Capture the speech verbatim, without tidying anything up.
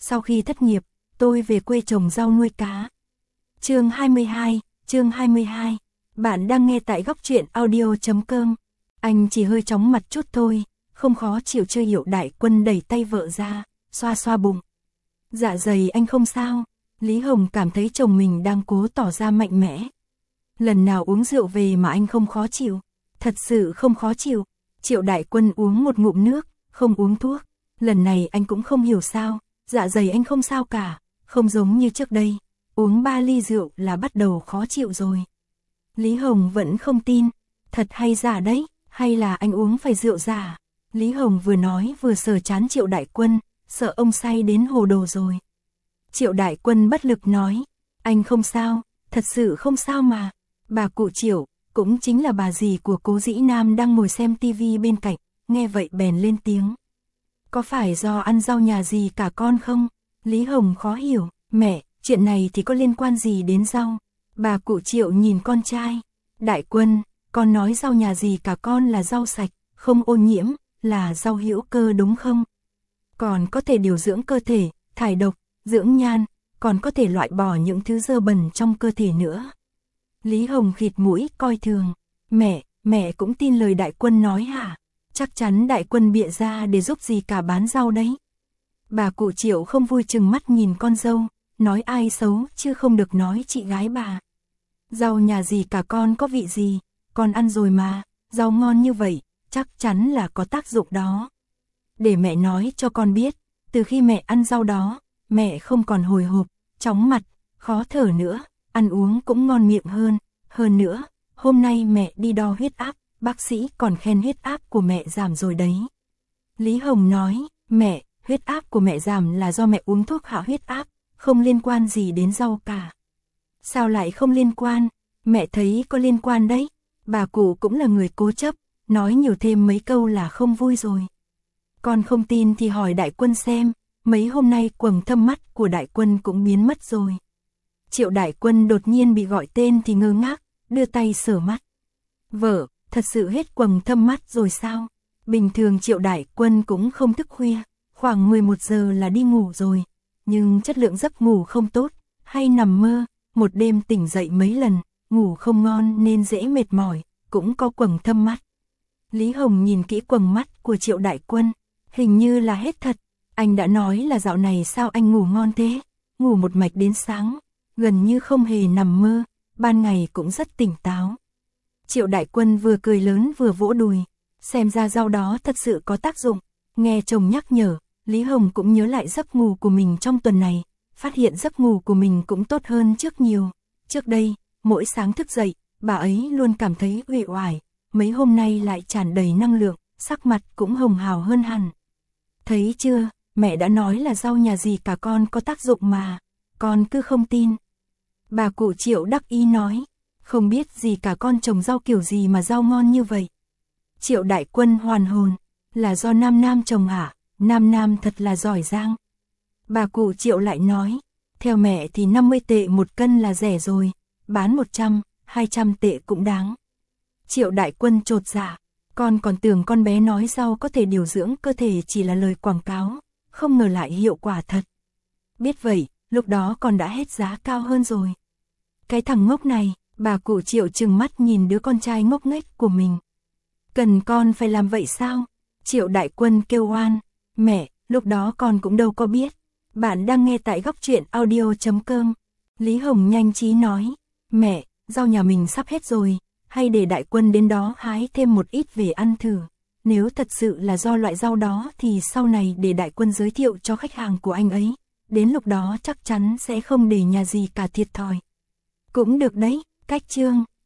sau khi thất nghiệp, tôi về quê trồng rau nuôi cá. Chương hai mươi hai, chương hai mươi hai. Bạn đang nghe tại góc truyện audio chấm com. Anh chỉ hơi chóng mặt chút thôi, không khó chịu chưa hiểu. Đại Quân đẩy tay vợ ra, xoa xoa bụng. Dạ dày anh không sao. Lý Hồng cảm thấy chồng mình đang cố tỏ ra mạnh mẽ. Lần nào uống rượu về mà anh không khó chịu, thật sự không khó chịu. Triệu Đại Quân uống một ngụm nước, không uống thuốc. Lần này anh cũng không hiểu sao, dạ dày anh không sao cả, không giống như trước đây, uống ba ly rượu là bắt đầu khó chịu rồi. Lý Hồng vẫn không tin, thật hay giả đấy, hay là anh uống phải rượu giả? Lý Hồng vừa nói vừa sờ trán Triệu Đại Quân, sợ ông say đến hồ đồ rồi. Triệu Đại Quân bất lực nói, anh không sao, thật sự không sao mà. Bà cụ Triệu, cũng chính là bà dì của Cố Dĩ Nam đang ngồi xem tivi bên cạnh, nghe vậy bèn lên tiếng. Có phải do ăn rau nhà dì cả con không? Lý Hồng khó hiểu, mẹ, chuyện này thì có liên quan gì đến rau? Bà cụ Triệu nhìn con trai, Đại Quân, con nói rau nhà dì cả con là rau sạch, không ô nhiễm, là rau hữu cơ đúng không? Còn có thể điều dưỡng cơ thể, thải độc, dưỡng nhan, còn có thể loại bỏ những thứ dơ bẩn trong cơ thể nữa. Lý Hồng khịt mũi coi thường, mẹ, mẹ cũng tin lời Đại Quân nói hả? Chắc chắn Đại Quân bịa ra để giúp gì cả bán rau đấy. Bà cụ Triệu không vui chừng mắt nhìn con dâu, nói ai xấu chứ không được nói chị gái bà. Rau nhà dì cả con có vị gì, con ăn rồi mà, rau ngon như vậy, chắc chắn là có tác dụng đó. Để mẹ nói cho con biết, từ khi mẹ ăn rau đó, mẹ không còn hồi hộp, chóng mặt, khó thở nữa, ăn uống cũng ngon miệng hơn. Hơn nữa, hôm nay mẹ đi đo huyết áp, bác sĩ còn khen huyết áp của mẹ giảm rồi đấy. Lý Hồng nói, mẹ, huyết áp của mẹ giảm là do mẹ uống thuốc hạ huyết áp, không liên quan gì đến rau cả. Sao lại không liên quan? Mẹ thấy có liên quan đấy. Bà cụ cũng là người cố chấp, nói nhiều thêm mấy câu là không vui rồi. Con không tin thì hỏi Đại Quân xem, mấy hôm nay quầng thâm mắt của Đại Quân cũng biến mất rồi. Triệu Đại Quân đột nhiên bị gọi tên thì ngơ ngác, đưa tay sờ mắt. Vợ, thật sự hết quầng thâm mắt rồi sao? Bình thường Triệu Đại Quân cũng không thức khuya, khoảng mười một giờ là đi ngủ rồi. Nhưng chất lượng giấc ngủ không tốt, hay nằm mơ, một đêm tỉnh dậy mấy lần, ngủ không ngon nên dễ mệt mỏi, cũng có quầng thâm mắt. Lý Hồng nhìn kỹ quầng mắt của Triệu Đại Quân, hình như là hết thật. Anh đã nói là dạo này sao anh ngủ ngon thế, ngủ một mạch đến sáng, gần như không hề nằm mơ, ban ngày cũng rất tỉnh táo. Triệu Đại Quân vừa cười lớn vừa vỗ đùi, xem ra rau đó thật sự có tác dụng. Nghe chồng nhắc nhở, Lý Hồng cũng nhớ lại giấc ngủ của mình trong tuần này, phát hiện giấc ngủ của mình cũng tốt hơn trước nhiều. Trước đây, mỗi sáng thức dậy, bà ấy luôn cảm thấy uể oải, mấy hôm nay lại tràn đầy năng lượng, sắc mặt cũng hồng hào hơn hẳn. Thấy chưa, mẹ đã nói là rau nhà dì cả con có tác dụng mà, con cứ không tin. Bà cụ Triệu đắc ý nói, không biết gì cả con trồng rau kiểu gì mà rau ngon như vậy. Triệu Đại Quân hoàn hồn, là do Nam Nam trồng hả? Nam Nam thật là giỏi giang. Bà cụ Triệu lại nói, theo mẹ thì năm mươi tệ một cân là rẻ rồi, bán một trăm, hai trăm tệ cũng đáng. Triệu Đại Quân chột dạ, con còn tưởng con bé nói rau có thể điều dưỡng cơ thể chỉ là lời quảng cáo, không ngờ lại hiệu quả thật. Biết vậy, lúc đó con đã hết giá cao hơn rồi. Cái thằng ngốc này, bà cụ Triệu trừng mắt nhìn đứa con trai ngốc nghếch của mình. Cần con phải làm vậy sao? Triệu Đại Quân kêu oan, mẹ, lúc đó con cũng đâu có biết. Bạn đang nghe tại góc truyện audio chấm com. Lý Hồng nhanh trí nói, mẹ, rau nhà mình sắp hết rồi, hay để Đại Quân đến đó hái thêm một ít về ăn thử. Nếu thật sự là do loại rau đó thì sau này để Đại Quân giới thiệu cho khách hàng của anh ấy. Đến lúc đó chắc chắn sẽ không để nhà gì cả thiệt thòi. Cũng được đấy, cách chương.